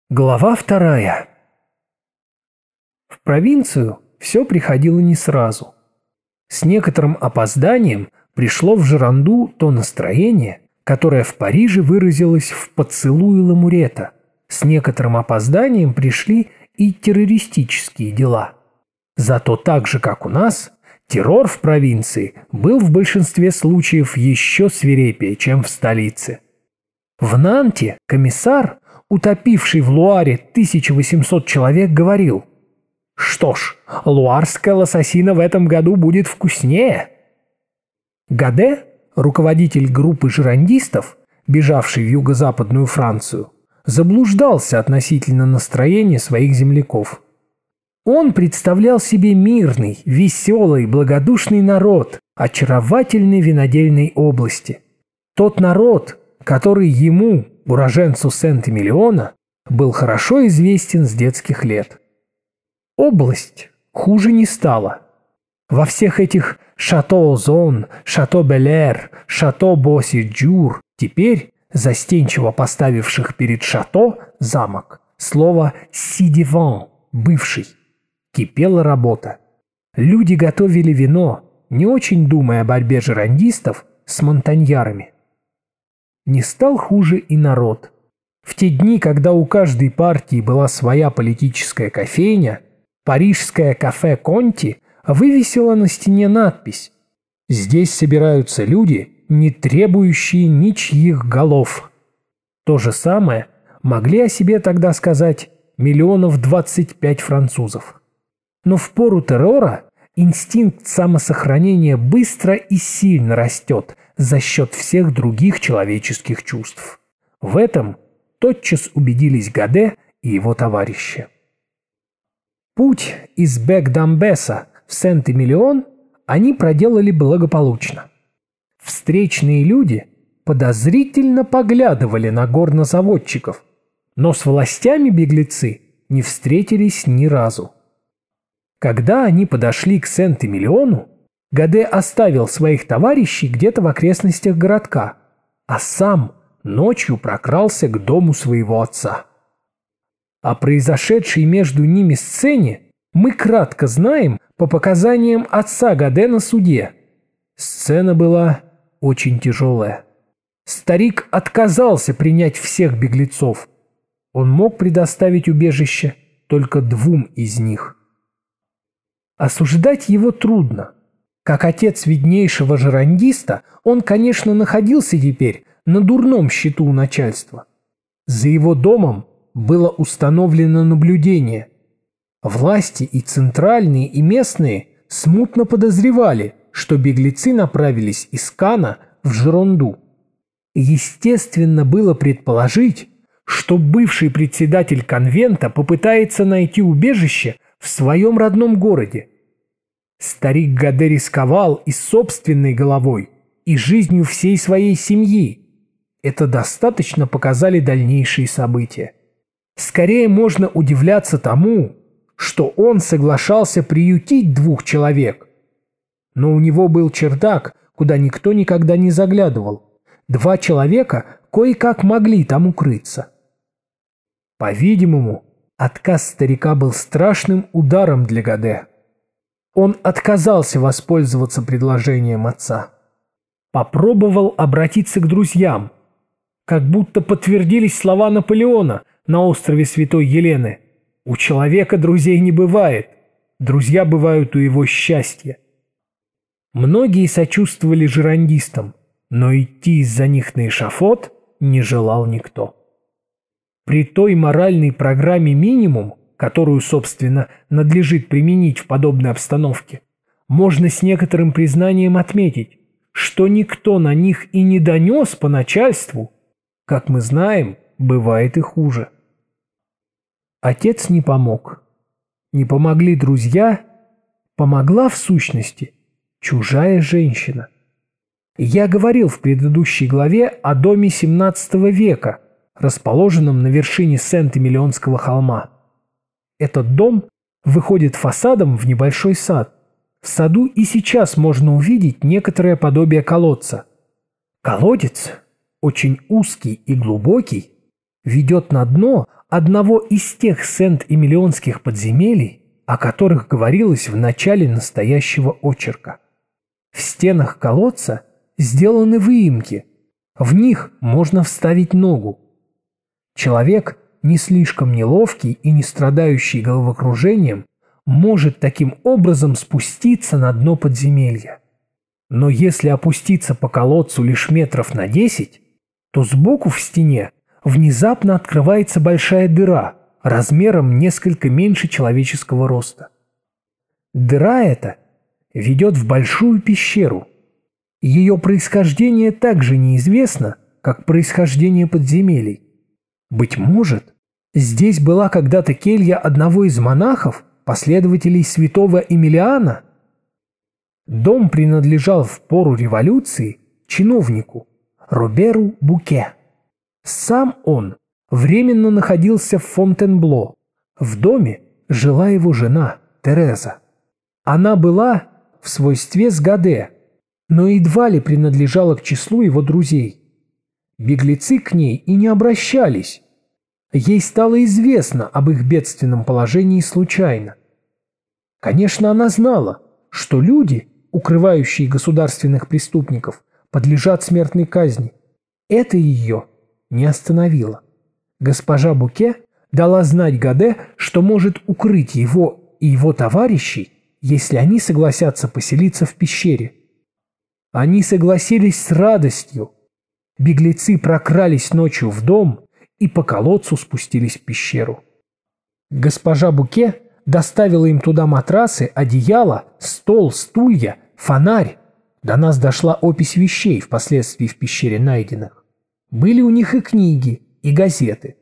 Глава 2. В провинцию все приходило не сразу. С некоторым опозданием пришло в Жеранду то настроение, которое в Париже выразилось в поцелуе Ламурета. С некоторым опозданием пришли и террористические дела. Зато так же, как у нас, террор в провинции был в большинстве случаев еще свирепее, чем в столице. В Нанте комиссар, утопивший в Луаре 1800 человек, говорил: «Что ж, луарская лососина в этом году будет вкуснее». Гаде, руководитель группы жерандистов, бежавший в юго-западную Францию, заблуждался относительно настроения своих земляков. Он представлял себе мирный, веселый, благодушный народ очаровательной винодельной области. Тот народ, который ему, уроженцу Сент-Эмилиона, был хорошо известен с детских лет. Область хуже не стала. Во всех этих Шато-Озон, Шато-Белэр, Шато-Босси-Джур, теперь, застенчиво поставивших перед Шато замок, слово «си-диван» – бывший, кипела работа. Люди готовили вино, не очень думая о борьбе жерандистов с монтаньярами. Не стал хуже и народ. В те дни, когда у каждой партии была своя политическая кофейня, парижское кафе «Конти» вывесило на стене надпись: «Здесь собираются люди, не требующие ничьих голов». То же самое могли о себе тогда сказать 25 миллионов французов. Но в пору террора инстинкт самосохранения быстро и сильно растет за счет всех других человеческих чувств. В этом тотчас убедились Гаде и его товарищи. Путь из Бек-Дамбеса в Сент-Эмилион они проделали благополучно. Встречные люди подозрительно поглядывали на горнозаводчиков, но с властями беглецы не встретились ни разу. Когда они подошли к Сент-Эмилиону, Гаде оставил своих товарищей где-то в окрестностях городка, а сам ночью прокрался к дому своего отца. О произошедшей между ними сцене мы кратко знаем по показаниям отца Гаде на суде. Сцена была очень тяжелая. Старик отказался принять всех беглецов. Он мог предоставить убежище только 2 из них. Осуждать его трудно. Как отец виднейшего жерандиста, он, конечно, находился теперь на дурном счету у начальства. За его домом было установлено наблюдение. Власти и центральные, и местные смутно подозревали, что беглецы направились из Кана в Жеронду. Естественно было предположить, что бывший председатель конвента попытается найти убежище в своем родном городе. Старик Гаде рисковал и собственной головой, и жизнью всей своей семьи. Это достаточно показали дальнейшие события. Скорее можно удивляться тому, что он соглашался приютить 2 человек. Но у него был чердак, куда никто никогда не заглядывал. 2 человека кое-как могли там укрыться. По-видимому, отказ старика был страшным ударом для Гаде. Он отказался воспользоваться предложением отца. Попробовал обратиться к друзьям. Как будто подтвердились слова Наполеона на острове Святой Елены: «У человека друзей не бывает, друзья бывают у его счастья». Многие сочувствовали жерандистам, но идти из-за них на эшафот не желал никто. При той моральной программе «Минимум», которую, собственно, надлежит применить в подобной обстановке, можно с некоторым признанием отметить, что никто на них и не донес по начальству. Как мы знаем, бывает и хуже. Отец не помог. Не помогли друзья, помогла в сущности чужая женщина. Я говорил в предыдущей главе о доме XVII века, расположенном на вершине Сент-Эмилионского холма. Этот дом выходит фасадом в небольшой сад. В саду и сейчас можно увидеть некоторое подобие колодца. Колодец, очень узкий и глубокий, ведет на дно одного из тех Сент-Эмилионских подземелий, о которых говорилось в начале настоящего очерка. В стенах колодца сделаны выемки, в них можно вставить ногу. Человек, не слишком неловкий и не страдающий головокружением, может таким образом спуститься на дно подземелья. Но если опуститься по колодцу лишь метров на 10, то сбоку в стене внезапно открывается большая дыра размером несколько меньше человеческого роста. Дыра эта ведет в большую пещеру. Ее происхождение также неизвестно, как происхождение подземелий. Быть может, здесь была когда-то келья одного из монахов, последователей святого Эмилиана? Дом принадлежал в пору революции чиновнику Роберу Буке. Сам он временно находился в Фонтенбло. В доме жила его жена Тереза. Она была в свойстве с Гаде, но едва ли принадлежала к числу его друзей. Беглецы к ней и не обращались. Ей стало известно об их бедственном положении случайно. Конечно, она знала, что люди, укрывающие государственных преступников, подлежат смертной казни. Это ее не остановило. Госпожа Буке дала знать Гаде, что может укрыть его и его товарищей, если они согласятся поселиться в пещере. Они согласились с радостью. Беглецы прокрались ночью в дом и по колодцу спустились в пещеру. Госпожа Буке доставила им туда матрасы, одеяло, стол, стулья, фонарь. До нас дошла опись вещей, впоследствии в пещере найденных. Были у них и книги, и газеты.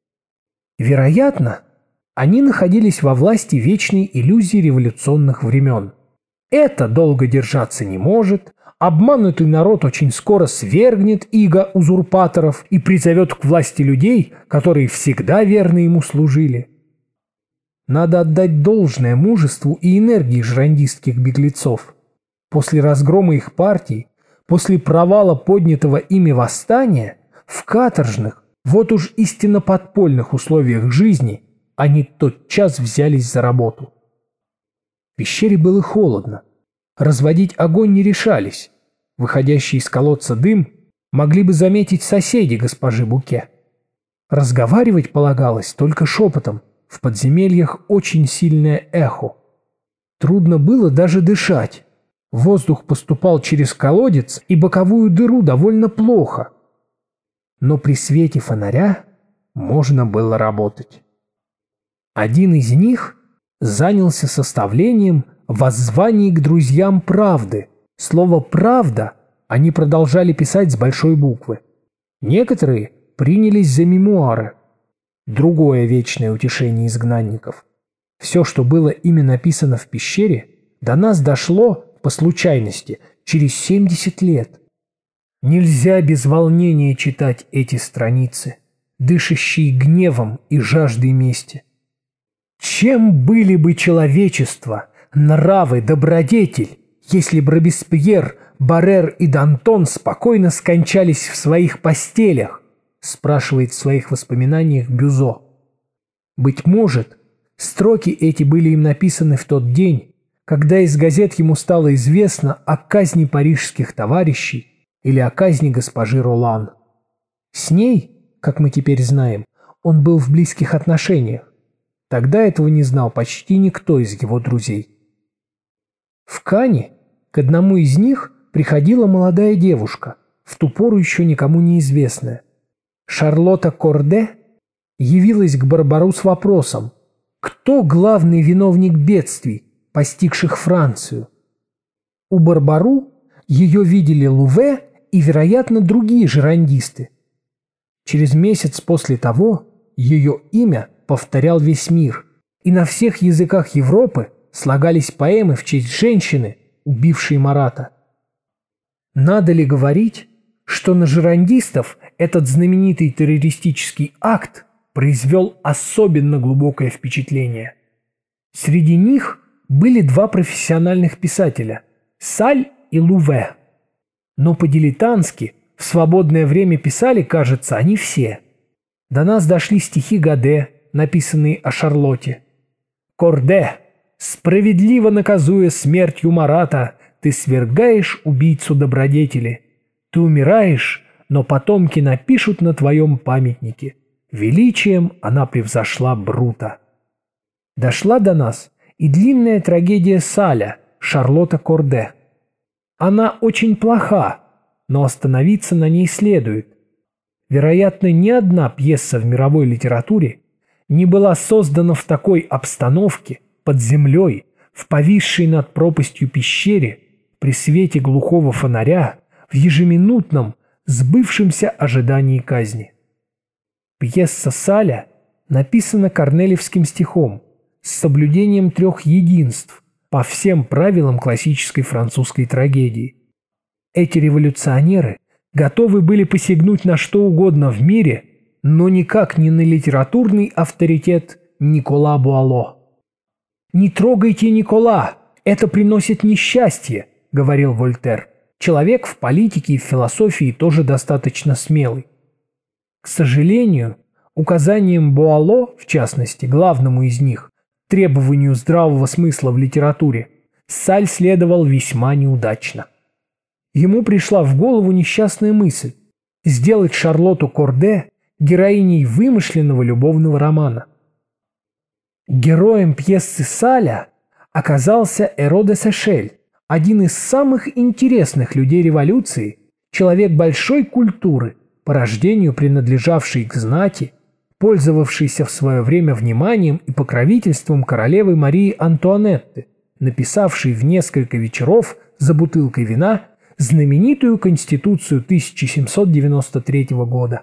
Вероятно, они находились во власти вечной иллюзии революционных времен. Это долго держаться не может, обманутый народ очень скоро свергнет иго узурпаторов и призовет к власти людей, которые всегда верно ему служили. Надо отдать должное мужеству и энергии жирандистских беглецов. После разгрома их партий, после провала поднятого ими восстания, в каторжных, вот уж истинно подпольных условиях жизни, они тотчас взялись за работу. В пещере было холодно. Разводить огонь не решались. Выходящий из колодца дым могли бы заметить соседи госпожи Буке. Разговаривать полагалось только шепотом. В подземельях очень сильное эхо. Трудно было даже дышать. Воздух поступал через колодец и боковую дыру довольно плохо. Но при свете фонаря можно было работать. Один из них занялся составлением воззваний к друзьям правды. Слово «правда» они продолжали писать с большой буквы. Некоторые принялись за мемуары. Другое вечное утешение изгнанников. Все, что было ими написано в пещере, до нас дошло, по случайности, через 70 лет. Нельзя без волнения читать эти страницы, дышащие гневом и жаждой мести. Чем были бы человечество, нравы, добродетель, если бы Робеспьер, Баррер и Д'Антон спокойно скончались в своих постелях, спрашивает в своих воспоминаниях Бюзо. Быть может, строки эти были им написаны в тот день, когда из газет ему стало известно о казни парижских товарищей или о казни госпожи Ролан. С ней, как мы теперь знаем, он был в близких отношениях. Тогда этого не знал почти никто из его друзей. В Кане к одному из них приходила молодая девушка, в ту пору еще никому неизвестная. Шарлотта Корде явилась к Барбару с вопросом, кто главный виновник бедствий, постигших Францию. У Барбару ее видели Луве и, вероятно, другие жирандисты. Через месяц после того ее имя повторял весь мир, и на всех языках Европы слагались поэмы в честь женщины, убившей Марата. Надо ли говорить, что на жирандистов этот знаменитый террористический акт произвел особенно глубокое впечатление? Среди них были два профессиональных писателя – Саль и Луве. Но по-дилетантски в свободное время писали, кажется, они все. До нас дошли стихи Гаде, написанные о Шарлотте. «Корде, справедливо наказуя смертью Марата, ты свергаешь убийцу добродетели. Ты умираешь, но потомки напишут на твоем памятнике. Величием она превзошла Брута». Дошла до нас и длинная трагедия Саля «Шарлотта Корде». Она очень плоха, но остановиться на ней следует. Вероятно, ни одна пьеса в мировой литературе не была создана в такой обстановке, под землей, в повисшей над пропастью пещере, при свете глухого фонаря, в ежеминутном, сбывшемся ожидании казни. Пьеса Саля написана корнелевским стихом с соблюдением трех единств по всем правилам классической французской трагедии. Эти революционеры готовы были посягнуть на что угодно в мире, но никак не на литературный авторитет Никола Буало. «Не трогайте Никола, это приносит несчастье», — говорил Вольтер. Человек в политике и в философии тоже достаточно смелый. К сожалению, указанием Буало, в частности, главному из них, требованию здравого смысла в литературе, Саль следовал весьма неудачно. Ему пришла в голову несчастная мысль сделать Шарлотту Корде героиней вымышленного любовного романа. Героем пьесы Саля оказался Эро де Сешель, один из самых интересных людей революции, человек большой культуры, по рождению принадлежавший к знати, пользовавшийся в свое время вниманием и покровительством королевы Марии Антуанетты, написавший в несколько вечеров за бутылкой вина знаменитую Конституцию 1793 года.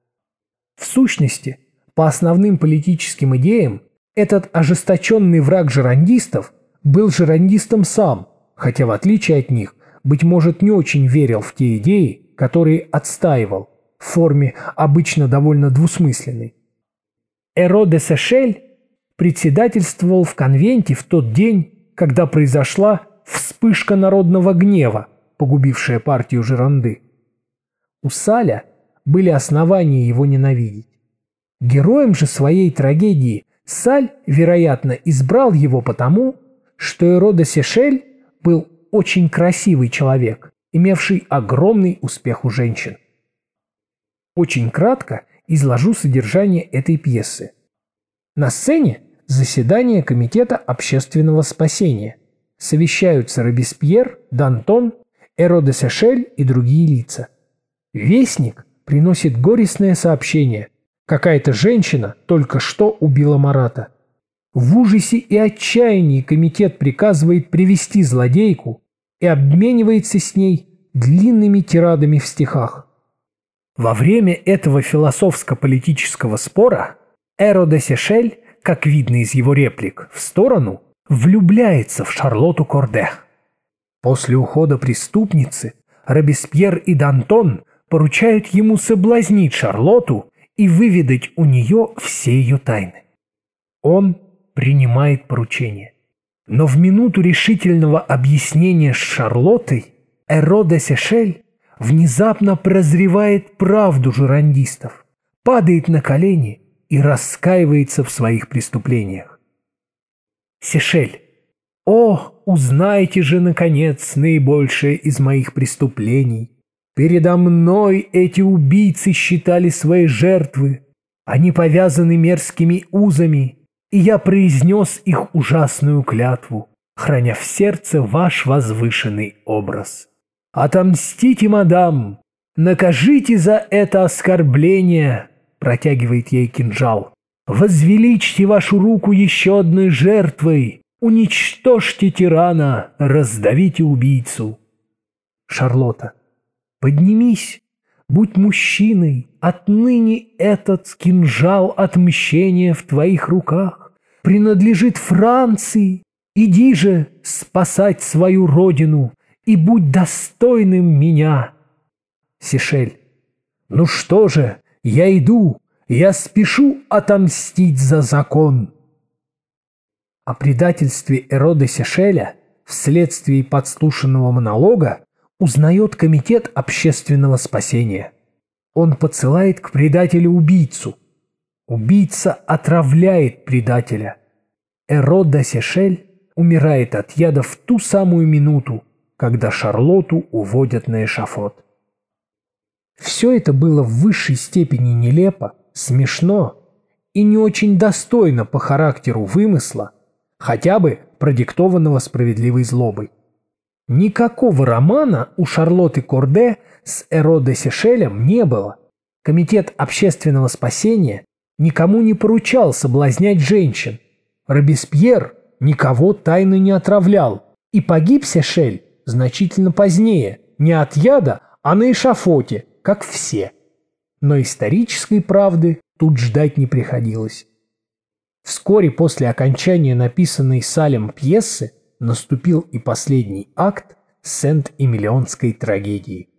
В сущности, по основным политическим идеям, этот ожесточенный враг жерандистов был жерандистом сам, хотя в отличие от них, быть может, не очень верил в те идеи, которые отстаивал, в форме обычно довольно двусмысленной. Эро де Сешель председательствовал в конвенте в тот день, когда произошла вспышка народного гнева, погубившая партию Жеранды. У Саля были основания его ненавидеть. Героем же своей трагедии Саль, вероятно, избрал его потому, что Эро де Сешель был очень красивый человек, имевший огромный успех у женщин. Очень кратко изложу содержание этой пьесы. На сцене заседание Комитета общественного спасения. Совещаются Робеспьер, Д'Антон, Эро де Сешель и другие лица. Вестник приносит горестное сообщение. Какая-то женщина только что убила Марата. В ужасе и отчаянии комитет приказывает привести злодейку и обменивается с ней длинными тирадами в стихах. Во время этого философско-политического спора Эро де Сешель, как видно из его реплик, в сторону влюбляется в Шарлотту Корде. После ухода преступницы Робеспьер и Д'Антон поручают ему соблазнить Шарлотту и выведать у нее все ее тайны. Он принимает поручение. Но в минуту решительного объяснения с Шарлоттой Эро де Сешель внезапно прозревает правду жерандистов, падает на колени и раскаивается в своих преступлениях. Сешель: «О, узнайте же, наконец, наибольшее из моих преступлений. Передо мной эти убийцы считали свои жертвы, они повязаны мерзкими узами, и я произнес их ужасную клятву, храня в сердце ваш возвышенный образ. Отомстите, мадам, накажите за это оскорбление», протягивает ей кинжал. «Возвеличьте вашу руку еще одной жертвой, уничтожьте тирана, раздавите убийцу». Шарлотта: «Поднимись, будь мужчиной, отныне этот кинжал отмщения в твоих руках принадлежит Франции. Иди же спасать свою родину и будь достойным меня». Сешель: «Ну что же, я иду, я спешу отомстить за закон». О предательстве Эро де Сешеля вследствие подслушанного монолога узнает Комитет общественного спасения. Он подсылает к предателю убийцу, Убийца отравляет предателя. Эро де Сешель умирает от яда в ту самую минуту, когда Шарлотту уводят на эшафот. Все это было в высшей степени нелепо, смешно и не очень достойно по характеру вымысла, хотя бы продиктованного справедливой злобой. Никакого романа у Шарлотты Корде с Эро де Сешелем не было. Комитет общественного спасения никому не поручал соблазнять женщин. Робеспьер никого тайно не отравлял, и погиб Сешель значительно позднее, не от яда, а на эшафоте, как все. Но исторической правды тут ждать не приходилось. Вскоре после окончания написанной Салем пьесы наступил и последний акт Сент-Эмилионской трагедии.